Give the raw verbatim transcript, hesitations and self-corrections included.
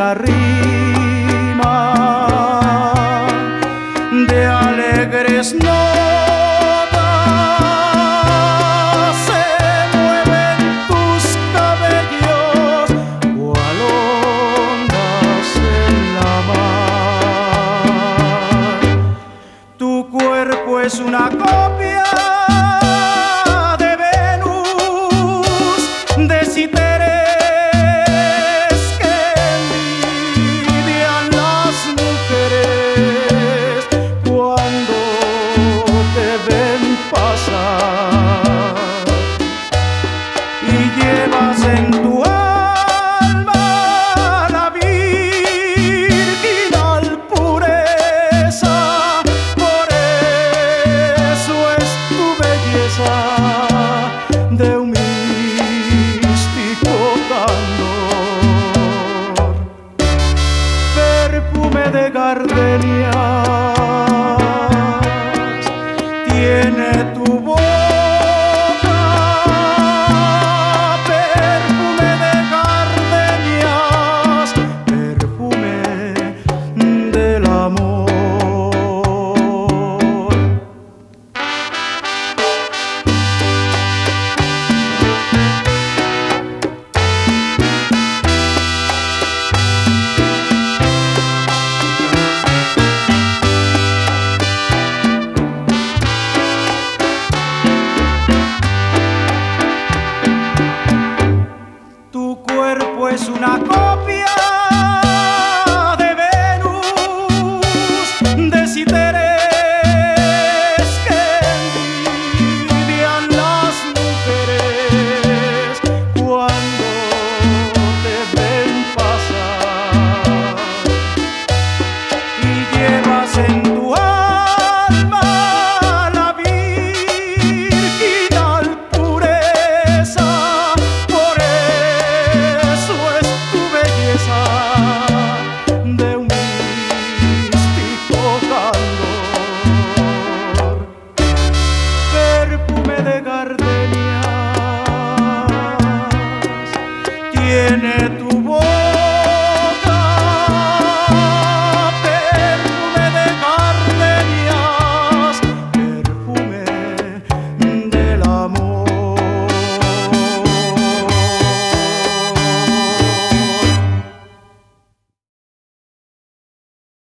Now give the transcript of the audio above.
la rima de alegres notas se mueven tus cabellos cual ondas en la mar. Tu cuerpo es una copia de Venus, de Citeres que envidian las mujeres cuando te ven pasar, y llevas en tu alma la virginal pureza. Por eso es tu belleza de un místico candor, perfume de gardenia